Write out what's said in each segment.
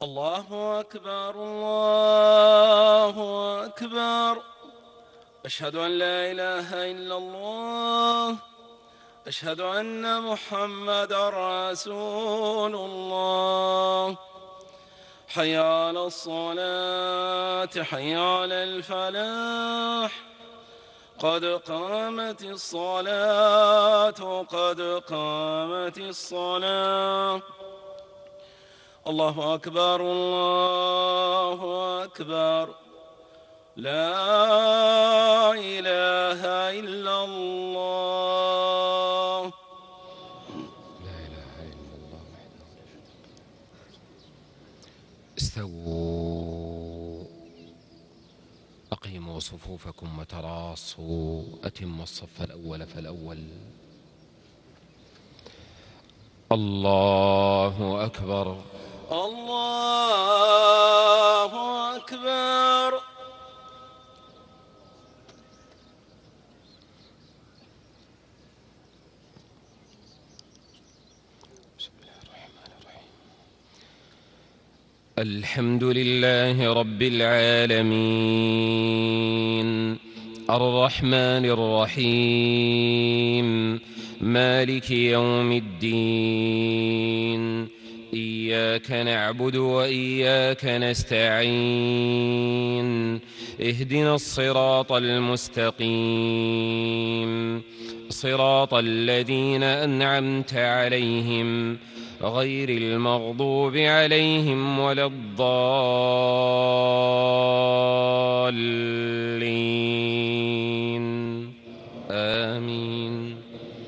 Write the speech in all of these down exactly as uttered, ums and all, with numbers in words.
الله أكبر الله أكبر. أشهد أن لا إله إلا الله. أشهد أن محمدًا رسول الله. حي على الصلاة حي على الفلاح. قد قامت الصلاة قد قامت الصلاة. الله أكبر الله أكبر. لا إله إلا الله. لا إله إلا الله وحده لا شريك له. استووا أقيموا صفوفكم وتراصوا. أتموا الصف الأول فالأول. الله أكبر الله أكبر. بسم الله الرحمن الرحيم. الحمد لله رب العالمين الرحمن الرحيم مالك يوم الدين. إياك نعبد وإياك نستعين. اهدنا الصراط المستقيم صراط الذين أنعمت عليهم غير المغضوب عليهم ولا الضالين. آمين.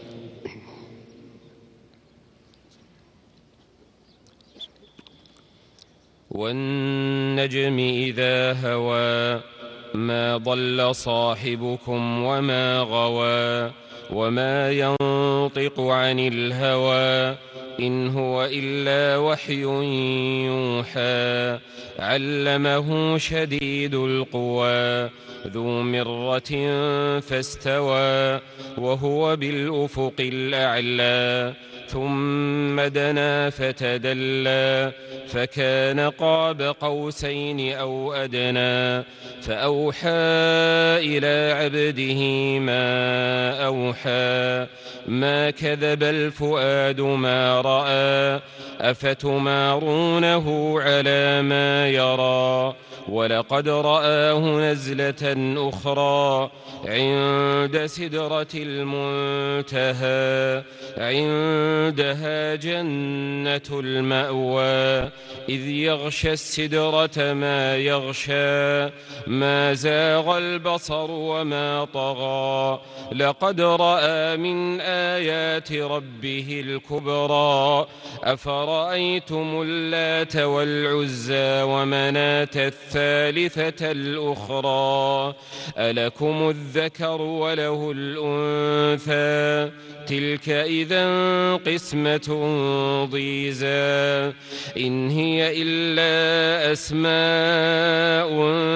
والنجم إذا هوى ما ضل صاحبكم وما غوى وما ينطق عن الهوى إن هو إلا وحي يوحى. علمه شديد القوى ذو مرة فاستوى وهو بالأفق الأعلى. ثم دنا فتدلى فكان قاب قوسين أو أدنى. فأوحى إلى عبده ما أوحى. ما كذب الفؤاد ما رأى. أفتمارونه على ما يرى. ولقد رآه نزلة أخرى عند سدرة المنتهى. عندها جنة المأوى إذ يغشى السدرة ما يغشى. ما زاغ البصر وما طغى. لقد رأى من آيات ربه الكبرى. أفرأيتم اللات والعزى ومناة الثالثة الأخرى. ألكم الذكر وله الأنثى تلك إذا قسمة ضيزى. إن هي إلا أسماء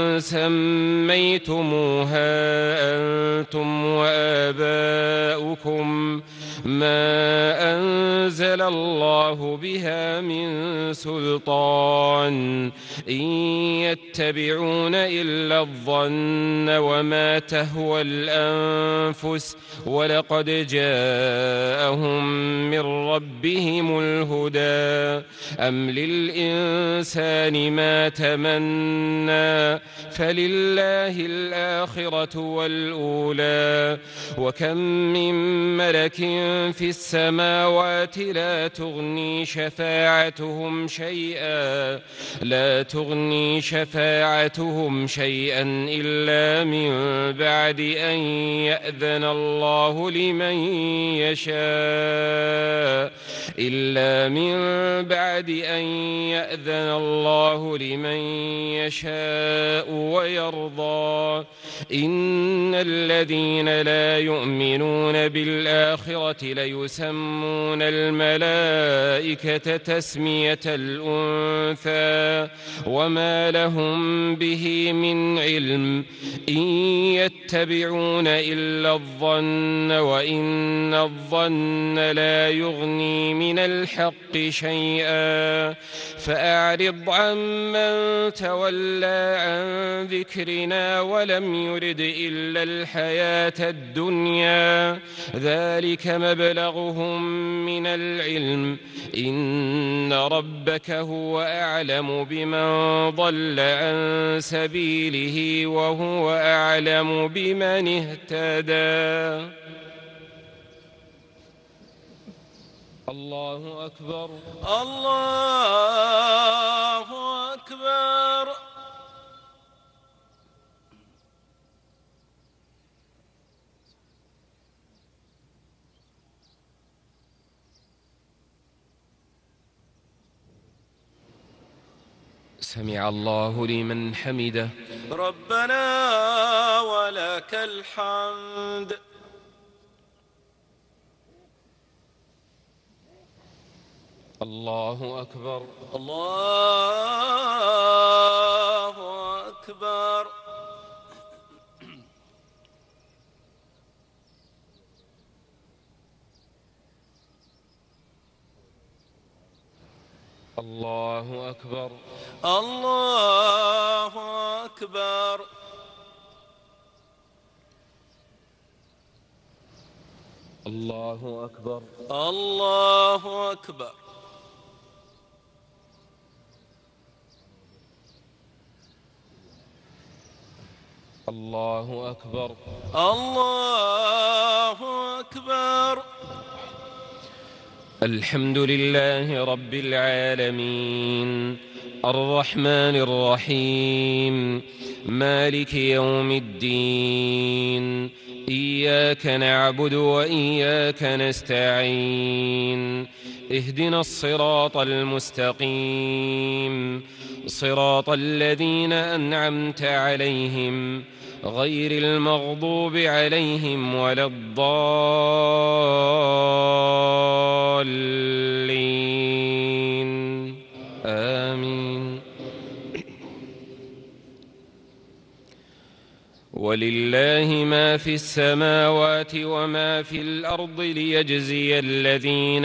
سميتموها أنتم وآباؤكم ما أنزل الله بها من سلطان. إن يتبعون إلا الظن وما تهوى الأنفس ولقد جاءهم من ربهم الهدى. أم للإنسان ما تمنى فلله الآخرة والأولى. وكم من ملك في السماوات لا تغني شفاعتهم شيئا لا تغني شفاعتهم شيئا إلا من بعد أن يأذن الله لمن يشاء إلا من بعد أن يأذن الله لمن يشاء ويرضى. إن الذين لا يؤمنون بالآخرة ليسمون الملائكة تسمية الأنثى وما لهم به من علم. إن يتبعون إلا الظن وإن الظن لا يغني يغني من الحق شيئا فأعرض عمن تولى عن ذكرنا ولم يرد إلا الحياة الدنيا ذلك مبلغهم من العلم إن ربك هو أعلم بمن ضل عن سبيله وهو أعلم بمن اهتدى. الله أكبر. الله أكبر. سمع الله لمن حمده. ربنا ولك الحمد. الله أكبر. الله أكبر. الله أكبر. الله أكبر. الله أكبر. الله أكبر. الله أكبر. الله أكبر. الحمد لله رب العالمين الرحمن الرحيم مالك يوم الدين إياك نعبد وإياك نستعين اهدنا الصراط المستقيم صراط الذين أنعمت عليهم غير المغضوب عليهم ولا الضالين آمين. ولله ما في السماوات وما في الأرض ليجزي الذين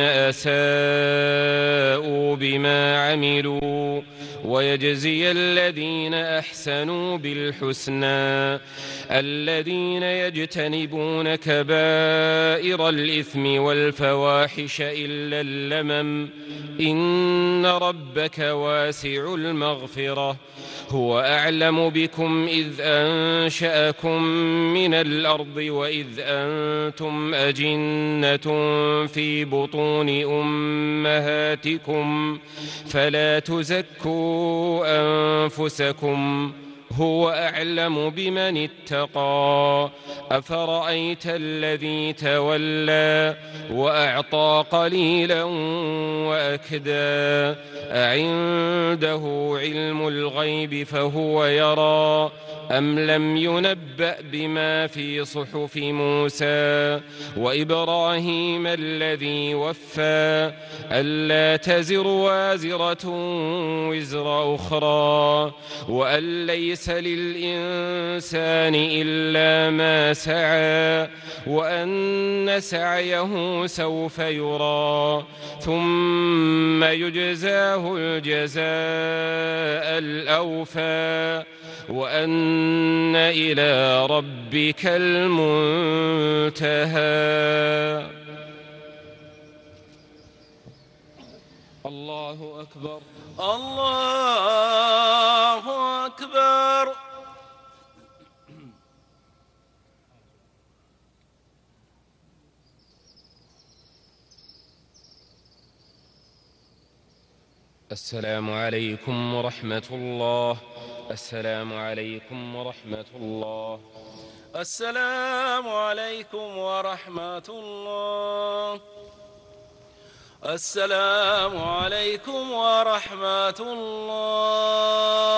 أساءوا بما عملوا ويجزي الذين أحسنوا بالحسنى الذين يجتنبون كبائر الإثم والفواحش إلا اللمم إن ربك واسع المغفرة هو أعلم بكم إذ أنشأكم من الأرض وإذ أنتم أجنة في بطون أمهاتكم فلا تزكوا أنفسكم هو أعلم بمن اتقى أفرأيت الذي تولى وأعطى قليلا وأكدى أعنده علم الغيب فهو يرى أم لم ينبأ بما في صحف موسى وإبراهيم الذي وفى ألا تزر وازرة وزر أخرى وأن ليس للإنسان إلا ما سعى وأن سعيه سوف يرى ثم يجزاه الجزاء الأوفى وأن إلى ربك المنتهى. الله أكبر. الله أكبر. السلام عليكم ورحمة الله. السلام عليكم ورحمة الله. السلام عليكم ورحمة الله. السلام عليكم ورحمة الله.